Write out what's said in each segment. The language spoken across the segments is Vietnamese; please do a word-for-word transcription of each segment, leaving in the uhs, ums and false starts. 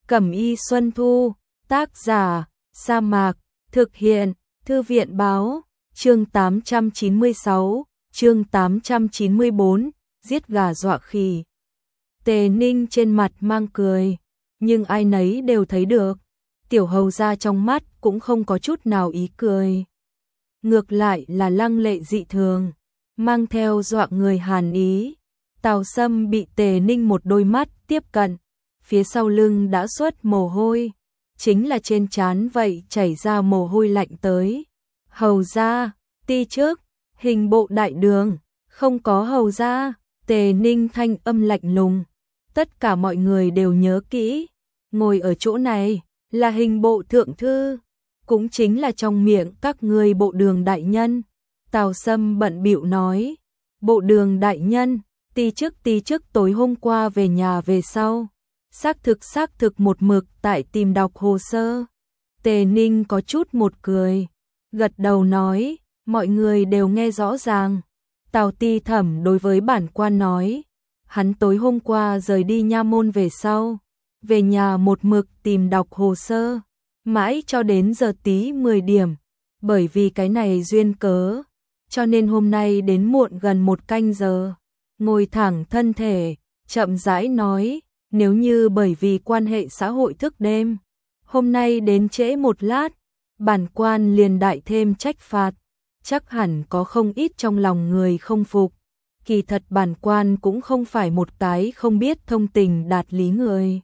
Cẩm y Xuân Thu, tác giả, Sa Mạc, thực hiện, Thư viện báo, chương tám trăm chín mươi sáu, chương tám trăm chín mươi bốn, giết gà dọa khỉ. Tề Ninh trên mặt mang cười, nhưng ai nấy đều thấy được, tiểu hầu gia trong mắt cũng không có chút nào ý cười. Ngược lại là lăng lệ dị thường, mang theo dọa người hàn ý. Tào Sâm bị Tề Ninh một đôi mắt tiếp cận, phía sau lưng đã xuất mồ hôi, chính là trên trán vậy chảy ra mồ hôi lạnh tới. Hầu gia, ti trước, hình bộ đại đường, không có hầu gia. Tề Ninh thanh âm lạnh lùng, tất cả mọi người đều nhớ kỹ, ngồi ở chỗ này là hình bộ thượng thư, cũng chính là trong miệng các ngươi bộ đường đại nhân. Tào Sâm bận bịu nói, bộ đường đại nhân, ti chức ti chức tối hôm qua về nhà về sau, xác thực xác thực một mực tại tìm đọc hồ sơ. Tề Ninh có chút một cười, gật đầu nói, mọi người đều nghe rõ ràng. Tào Ti Thẩm đối với bản quan nói, hắn tối hôm qua rời đi nha môn về sau, về nhà một mực tìm đọc hồ sơ, mãi cho đến giờ tí mười điểm, bởi vì cái này duyên cớ, cho nên hôm nay đến muộn gần một canh giờ. Ngồi thẳng thân thể, chậm rãi nói, nếu như bởi vì quan hệ xã hội thức đêm, hôm nay đến trễ một lát, bản quan liền đại thêm trách phạt. Chắc hẳn có không ít trong lòng người không phục, kỳ thật bản quan cũng không phải một cái không biết thông tình đạt lý người.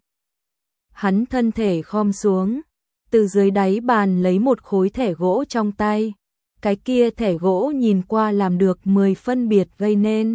Hắn thân thể khom xuống, từ dưới đáy bàn lấy một khối thẻ gỗ trong tay, cái kia thẻ gỗ nhìn qua làm được mười phân biệt gây nên,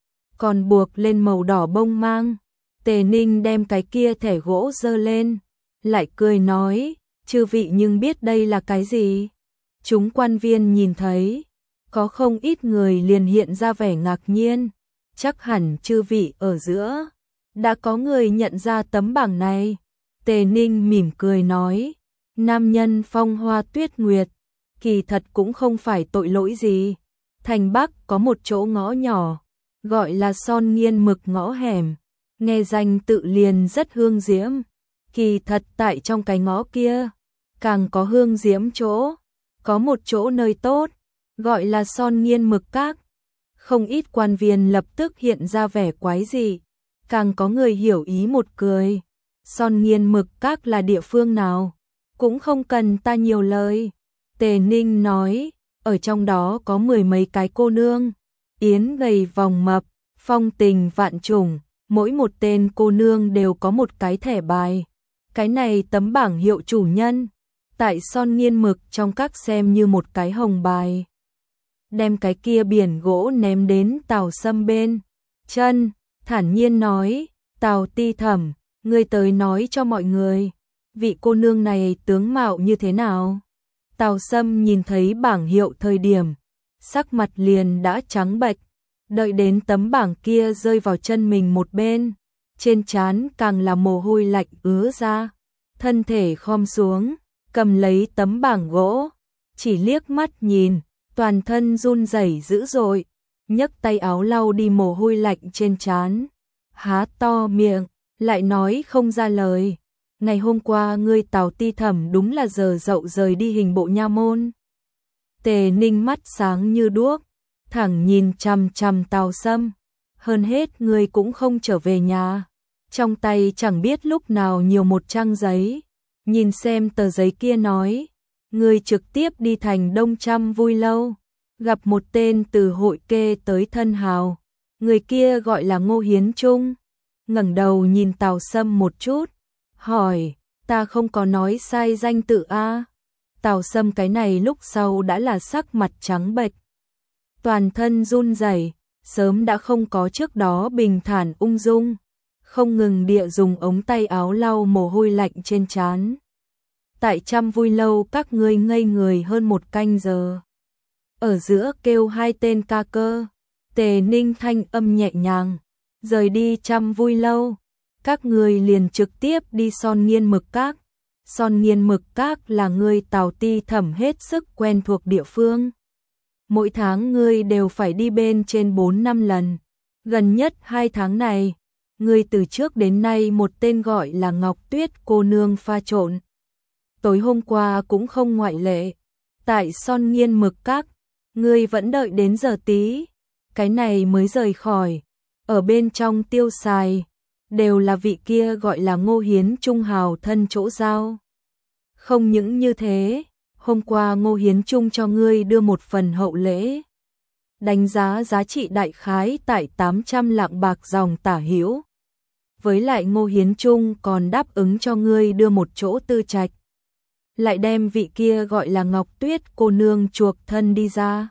còn buộc lên màu đỏ bông mang. Tề Ninh đem cái kia thẻ gỗ giơ lên, lại cười nói, chư vị nhưng biết đây là cái gì? Chúng quan viên nhìn thấy, có không ít người liền hiện ra vẻ ngạc nhiên, chắc hẳn chư vị ở giữa, đã có người nhận ra tấm bảng này. Tề Ninh mỉm cười nói, nam nhân phong hoa tuyết nguyệt, kỳ thật cũng không phải tội lỗi gì. Thành Bắc có một chỗ ngõ nhỏ, gọi là Son Nghiên Mực ngõ hẻm, nghe danh tự liền rất hương diễm, kỳ thật tại trong cái ngõ kia, càng có hương diễm chỗ. Có một chỗ nơi tốt, gọi là Son Nghiên Mực Các. Không ít quan viên lập tức hiện ra vẻ quái dị, càng có người hiểu ý một cười. Son Nghiên Mực Các là địa phương nào? Cũng không cần ta nhiều lời. Tề Ninh nói, ở trong đó có mười mấy cái cô nương, yến gầy vòng mập, phong tình vạn trùng, mỗi một tên cô nương đều có một cái thẻ bài. Cái này tấm bảng hiệu chủ nhân, tại Son Nghiên Mực trong các xem như một cái hồng bài. Đem cái kia biển gỗ ném đến Tào Sâm bên chân, thản nhiên nói, Tào Ti Thẩm, ngươi tới nói cho mọi người, vị cô nương này tướng mạo như thế nào? Tào Sâm nhìn thấy bảng hiệu thời điểm, sắc mặt liền đã trắng bệch, đợi đến tấm bảng kia rơi vào chân mình một bên, trên trán càng là mồ hôi lạnh ứa ra, thân thể khom xuống, cầm lấy tấm bảng gỗ, chỉ liếc mắt nhìn, toàn thân run rẩy dữ dội, nhấc tay áo lau đi mồ hôi lạnh trên trán, há to miệng, lại nói không ra lời. Ngày hôm qua ngươi Tào Ti Thẩm đúng là giờ dậu rời đi hình bộ nha môn. Tề Ninh mắt sáng như đuốc, thẳng nhìn chằm chằm Tào Sâm, hơn hết ngươi cũng không trở về nhà, trong tay chẳng biết lúc nào nhiều một trang giấy. Nhìn xem tờ giấy kia nói, người trực tiếp đi thành Đông Trăm Vui Lâu, gặp một tên từ hội kê tới thân hào, người kia gọi là Ngô Hiến Trung. Ngẩng đầu nhìn Tào Sâm một chút, hỏi, ta không có nói sai danh tự a? Tào Sâm cái này lúc sau đã là sắc mặt trắng bệch, toàn thân run rẩy, sớm đã không có trước đó bình thản ung dung, không ngừng địa dùng ống tay áo lau mồ hôi lạnh trên trán. Tại Trăm Vui Lâu các ngươi ngây người hơn một canh giờ. Ở giữa kêu hai tên ca cơ, Tề Ninh thanh âm nhẹ nhàng, rời đi Trăm Vui Lâu, các ngươi liền trực tiếp đi Son Nghiên Mực Các. Son Nghiên Mực Các là ngươi Tào Ti Thẩm hết sức quen thuộc địa phương. Mỗi tháng ngươi đều phải đi bên trên bốn năm lần, gần nhất hai tháng này, ngươi từ trước đến nay một tên gọi là Ngọc Tuyết cô nương pha trộn. Tối hôm qua cũng không ngoại lệ. Tại Son Nghiên Mực Các, ngươi vẫn đợi đến giờ tí, cái này mới rời khỏi, ở bên trong tiêu xài, đều là vị kia gọi là Ngô Hiến Trung hào thân chỗ giao. Không những như thế, hôm qua Ngô Hiến Trung cho ngươi đưa một phần hậu lễ. Đánh giá giá trị đại khái tại tám trăm lạng bạc dòng tả hữu. Với lại Ngô Hiến Trung còn đáp ứng cho ngươi đưa một chỗ tư trạch. Lại đem vị kia gọi là Ngọc Tuyết cô nương chuộc thân đi ra.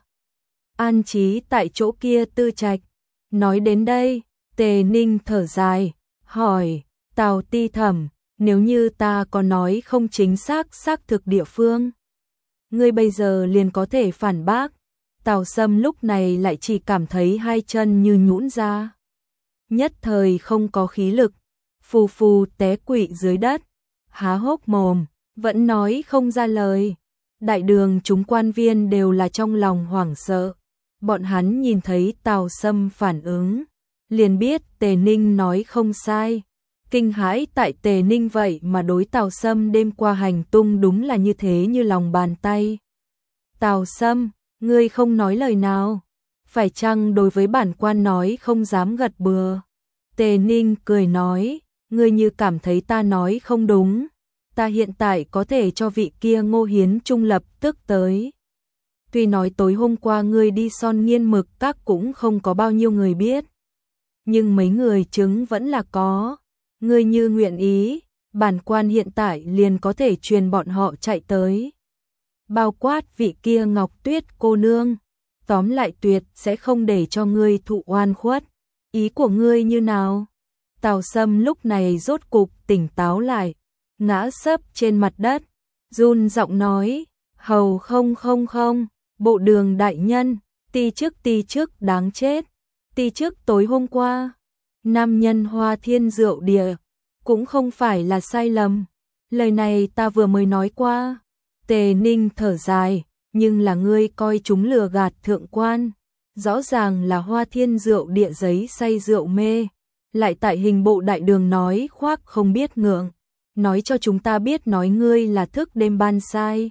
An trí tại chỗ kia tư trạch. Nói đến đây, Tề Ninh thở dài, hỏi, Tào Ti Thẩm, nếu như ta có nói không chính xác xác thực địa phương, ngươi bây giờ liền có thể phản bác. Tào Sâm lúc này lại chỉ cảm thấy hai chân như nhũn ra. Nhất thời không có khí lực, phù phù té quỵ dưới đất, há hốc mồm, vẫn nói không ra lời. Đại đường chúng quan viên đều là trong lòng hoảng sợ. Bọn hắn nhìn thấy Tào Sâm phản ứng, liền biết Tề Ninh nói không sai. Kinh hãi tại Tề Ninh vậy mà đối Tào Sâm đêm qua hành tung đúng là như thế như lòng bàn tay. Tào Sâm, ngươi không nói lời nào, phải chăng đối với bản quan nói không dám gật bừa? Tề Ninh cười nói, ngươi như cảm thấy ta nói không đúng, ta hiện tại có thể cho vị kia Ngô Hiến Trung lập tức tới. Tuy nói tối hôm qua ngươi đi Son Nghiên Mực Các cũng không có bao nhiêu người biết, nhưng mấy người chứng vẫn là có. Ngươi như nguyện ý, bản quan hiện tại liền có thể truyền bọn họ chạy tới. Bao quát vị kia Ngọc Tuyết cô nương, tóm lại tuyệt sẽ không để cho ngươi thụ oan khuất. Ý của ngươi như nào? Tào Sâm lúc này rốt cục tỉnh táo lại, ngã sấp trên mặt đất, run giọng nói, hầu không không không, bộ đường đại nhân, ti chức ti chức đáng chết, ti chức tối hôm qua, nam nhân Hoa Thiên rượu địa, cũng không phải là sai lầm, lời này ta vừa mới nói qua. Tề Ninh thở dài, nhưng là ngươi coi chúng lừa gạt thượng quan, rõ ràng là Hoa Thiên rượu địa giấy say rượu mê, lại tại hình bộ đại đường nói khoác không biết ngượng, nói cho chúng ta biết nói ngươi là thức đêm ban sai.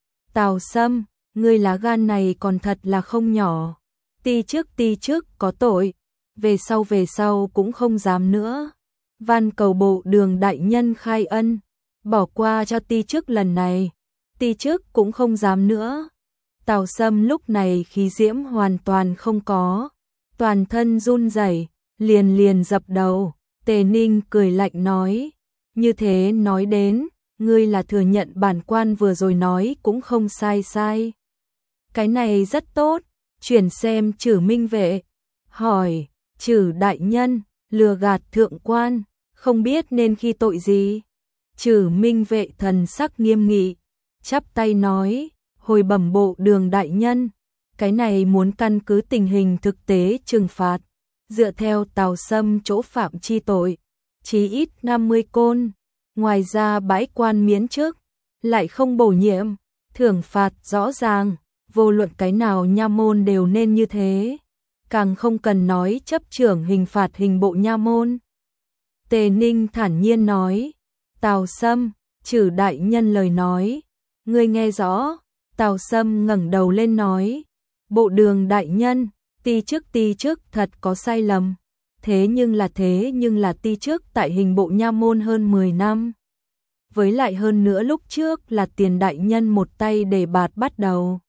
Tào Sâm, ngươi lá gan này còn thật là không nhỏ, ti trước ti trước có tội, về sau về sau cũng không dám nữa. Van cầu bộ đường đại nhân khai ân, bỏ qua cho ti trước lần này, ti trước cũng không dám nữa. Tào Sâm lúc này khí diễm hoàn toàn không có, toàn thân run rẩy, liền liền dập đầu. Tề Ninh cười lạnh nói, như thế nói đến, ngươi là thừa nhận bản quan vừa rồi nói cũng không sai sai. Cái này rất tốt, chuyển xem Trử Minh Vệ. Hỏi, Trử đại nhân, lừa gạt thượng quan, không biết nên khi tội gì? Trử Minh Vệ thần sắc nghiêm nghị, chắp tay nói, hồi bẩm bộ đường đại nhân, cái này muốn căn cứ tình hình thực tế trừng phạt, dựa theo Tào Sâm chỗ phạm chi tội, chí ít năm mươi côn, ngoài ra bãi quan miễn chức, lại không bổ nhiệm, thưởng phạt rõ ràng, vô luận cái nào nha môn đều nên như thế, càng không cần nói chấp trưởng hình phạt hình bộ nha môn. Tề Ninh thản nhiên nói, Tào Sâm, Trử đại nhân lời nói, ngươi nghe rõ? Tào Sâm ngẩng đầu lên nói, bộ đường đại nhân, ti chức ti chức thật có sai lầm, thế nhưng là thế nhưng là ti chức tại hình bộ nha môn hơn mười năm. Với lại hơn nữa lúc trước là Tiền đại nhân một tay đề bạt bắt đầu.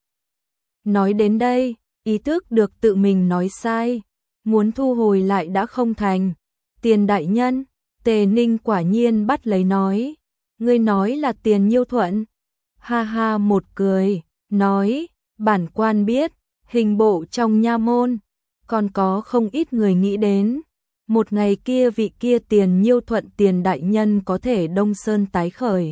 Nói đến đây, ý thức được tự mình nói sai, muốn thu hồi lại đã không thành. Tiền đại nhân, Tề Ninh quả nhiên bắt lấy nói, ngươi nói là Tiền Nhiêu Thuận. Ha ha một cười, nói, bản quan biết, hình bộ trong nha môn, còn có không ít người nghĩ đến, một ngày kia vị kia Tiền Nhiêu Thuận Tiền đại nhân có thể Đông Sơn tái khởi.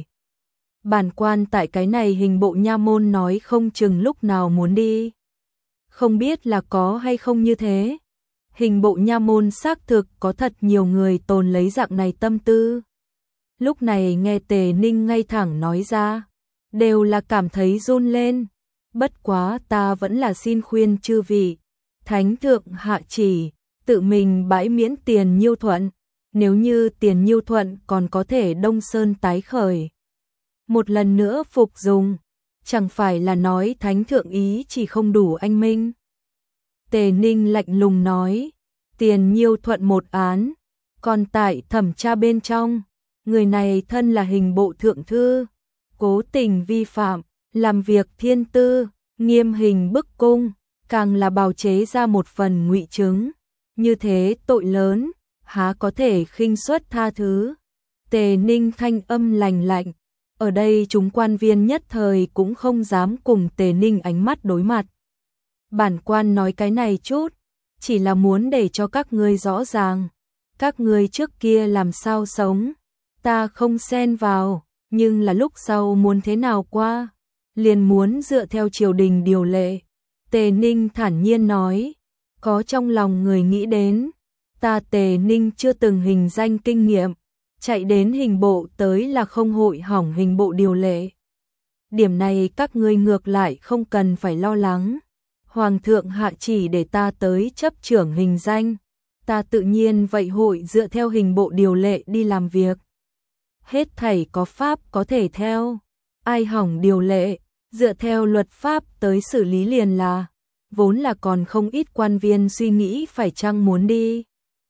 Bản quan tại cái này hình bộ nha môn nói không chừng lúc nào muốn đi. Không biết là có hay không như thế. Hình bộ nha môn xác thực có thật nhiều người tồn lấy dạng này tâm tư. Lúc này nghe Tề Ninh ngay thẳng nói ra, đều là cảm thấy run lên. Bất quá ta vẫn là xin khuyên chư vị, thánh thượng hạ chỉ, tự mình bãi miễn Tiền Nhiêu Thuận, nếu như Tiền Nhiêu Thuận còn có thể Đông Sơn tái khởi, một lần nữa phục dùng, chẳng phải là nói thánh thượng ý chỉ không đủ anh minh. Tề Ninh lạnh lùng nói, Tiền Nhiêu Thuận một án, còn tại thẩm tra bên trong, người này thân là hình bộ thượng thư, cố tình vi phạm, làm việc thiên tư, nghiêm hình bức cung, càng là bào chế ra một phần ngụy chứng, như thế tội lớn, há có thể khinh suất tha thứ. Tề Ninh thanh âm lành lạnh, ở đây chúng quan viên nhất thời cũng không dám cùng Tề Ninh ánh mắt đối mặt. Bản quan nói cái này chút, chỉ là muốn để cho các ngươi rõ ràng, các ngươi trước kia làm sao sống, ta không xen vào, nhưng là lúc sau muốn thế nào qua, liền muốn dựa theo triều đình điều lệ. Tề Ninh thản nhiên nói, có trong lòng người nghĩ đến, ta Tề Ninh chưa từng hình danh kinh nghiệm, chạy đến hình bộ tới là không hội hỏng hình bộ điều lệ. Điểm này các ngươi ngược lại không cần phải lo lắng. Hoàng thượng hạ chỉ để ta tới chấp trưởng hình danh, ta tự nhiên vậy hội dựa theo hình bộ điều lệ đi làm việc. Hết thảy có pháp có thể theo, ai hỏng điều lệ, dựa theo luật pháp tới xử lý liền là, vốn là còn không ít quan viên suy nghĩ phải chăng muốn đi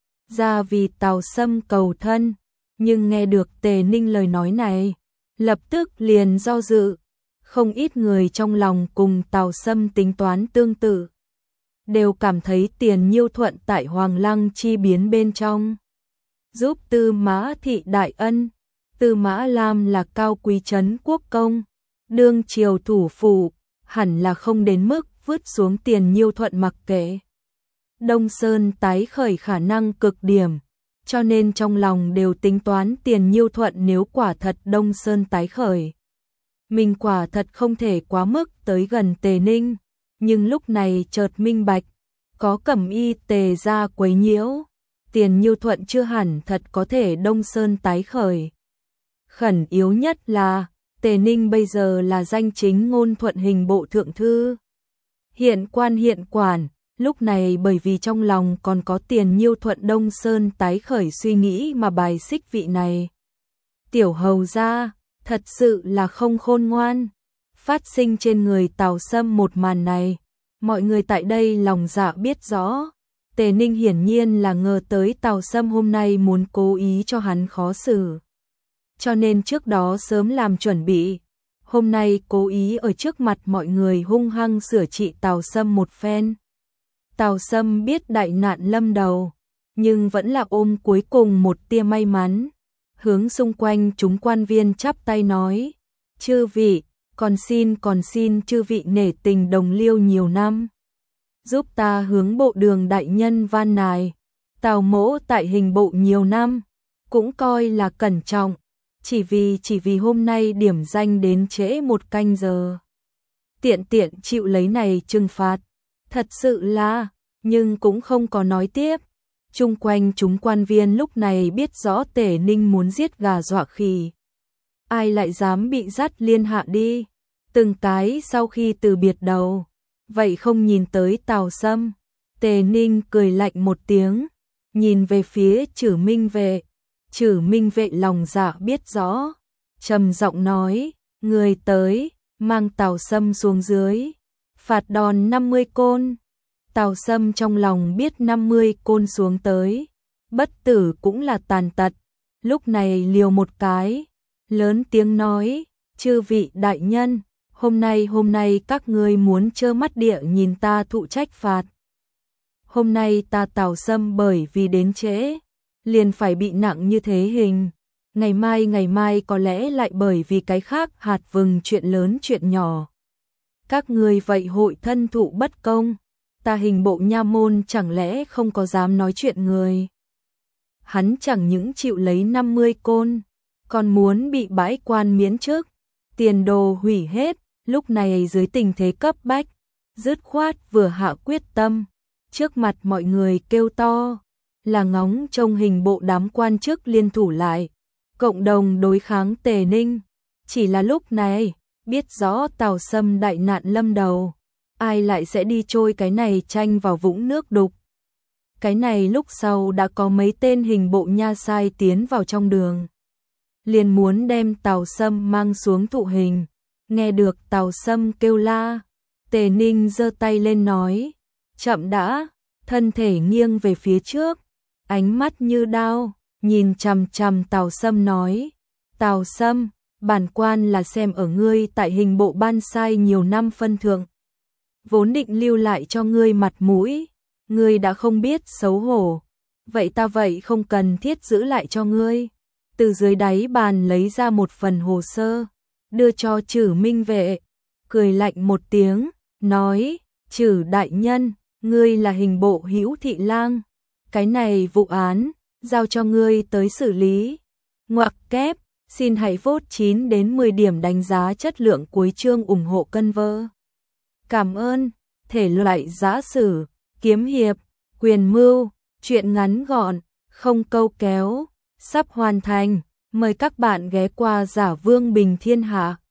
ra vì Tào Sâm cầu thân, nhưng nghe được Tề Ninh lời nói này, lập tức liền do dự. Không ít người trong lòng cùng Tào Sâm tính toán tương tự, đều cảm thấy Tiền Nhiêu Thuận tại Hoàng Lăng chi biến bên trong, giúp Tư Mã Thị đại ân. Tư Mã Lam là cao quý trấn quốc công, đương triều thủ phủ, hẳn là không đến mức vứt xuống Tiền Nhiêu Thuận mặc kệ. Đông Sơn tái khởi khả năng cực điểm, cho nên trong lòng đều tính toán Tiền Nhiêu Thuận nếu quả thật Đông Sơn tái khởi, mình quả thật không thể quá mức tới gần Tề Ninh, nhưng lúc này chợt minh bạch, có Cẩm Y Tề ra quấy nhiễu, Tiền Nhiêu Thuận chưa hẳn thật có thể Đông Sơn tái khởi. Khẩn yếu nhất là, Tề Ninh bây giờ là danh chính ngôn thuận hình bộ thượng thư, hiện quan hiện quản, lúc này bởi vì trong lòng còn có Tiền Nhiêu Thuận Đông Sơn tái khởi suy nghĩ mà bài xích vị này. Tiểu hầu gia, thật sự là không khôn ngoan. Phát sinh trên người Tào Sâm một màn này, mọi người tại đây lòng dạ biết rõ. Tề Ninh hiển nhiên là ngờ tới Tào Sâm hôm nay muốn cố ý cho hắn khó xử, cho nên trước đó sớm làm chuẩn bị, hôm nay cố ý ở trước mặt mọi người hung hăng sửa trị Tào Sâm một phen. Tào Sâm biết đại nạn lâm đầu, nhưng vẫn là ôm cuối cùng một tia may mắn, hướng xung quanh chúng quan viên chắp tay nói, chư vị, còn xin còn xin chư vị nể tình đồng liêu nhiều năm, giúp ta hướng bộ đường đại nhân van nài. Tào mỗ tại hình bộ nhiều năm, cũng coi là cẩn trọng, chỉ vì chỉ vì hôm nay điểm danh đến trễ một canh giờ, tiện tiện chịu lấy này trừng phạt, thật sự là, nhưng cũng không có nói tiếp. Chung quanh chúng quan viên lúc này biết rõ Tề Ninh muốn giết gà dọa khỉ, ai lại dám bị dắt liên hạ đi. Từng cái sau khi từ biệt đầu, vậy không nhìn tới Tào Sâm. Tề Ninh cười lạnh một tiếng, nhìn về phía Trử Minh Vệ. Trử Minh Vệ lòng dạ biết rõ, trầm giọng nói, người tới, mang Tào Sâm xuống dưới, phạt đòn năm mươi côn. Tào Sâm trong lòng biết năm mươi côn xuống tới, bất tử cũng là tàn tật, lúc này liều một cái, lớn tiếng nói, chư vị đại nhân, hôm nay hôm nay các ngươi muốn trơ mắt địa nhìn ta thụ trách phạt. Hôm nay ta Tào Sâm bởi vì đến trễ, liền phải bị nặng như thế hình, ngày mai ngày mai có lẽ lại bởi vì cái khác hạt vừng chuyện lớn chuyện nhỏ. Các ngươi vậy hội thân thụ bất công, ta hình bộ nha môn chẳng lẽ không có dám nói chuyện người. Hắn chẳng những chịu lấy năm mươi côn, còn muốn bị bãi quan miễn chức, tiền đồ hủy hết, lúc này dưới tình thế cấp bách, dứt khoát vừa hạ quyết tâm, trước mặt mọi người kêu to, là ngóng trông hình bộ đám quan chức liên thủ lại, cộng đồng đối kháng Tề Ninh. Chỉ là lúc này, biết rõ Tào Sâm đại nạn lâm đầu, ai lại sẽ đi trôi cái này tranh vào vũng nước đục. Cái này lúc sau đã có mấy tên hình bộ nha sai tiến vào trong đường. Liền muốn đem Tào Sâm mang xuống thụ hình. Nghe được Tào Sâm kêu la, Tề Ninh giơ tay lên nói, chậm đã, thân thể nghiêng về phía trước, ánh mắt như đao, nhìn chằm chằm Tào Sâm nói, Tào Sâm, bản quan là xem ở ngươi tại hình bộ ban sai nhiều năm phân thượng. Vốn định lưu lại cho ngươi mặt mũi, ngươi đã không biết xấu hổ, vậy ta vậy không cần thiết giữ lại cho ngươi. Từ dưới đáy bàn lấy ra một phần hồ sơ, đưa cho Trử Minh Vệ, cười lạnh một tiếng, nói, Trử đại nhân, ngươi là hình bộ Hữu Thị Lang, cái này vụ án, giao cho ngươi tới xử lý. Ngoặc kép, xin hãy vote chín đến mười điểm đánh giá chất lượng cuối chương ủng hộ cân vơ. Cảm ơn, thể loại giã sử, kiếm hiệp, quyền mưu, truyện ngắn gọn, không câu kéo, sắp hoàn thành, mời các bạn ghé qua Giả Vương Bình Thiên Hạ.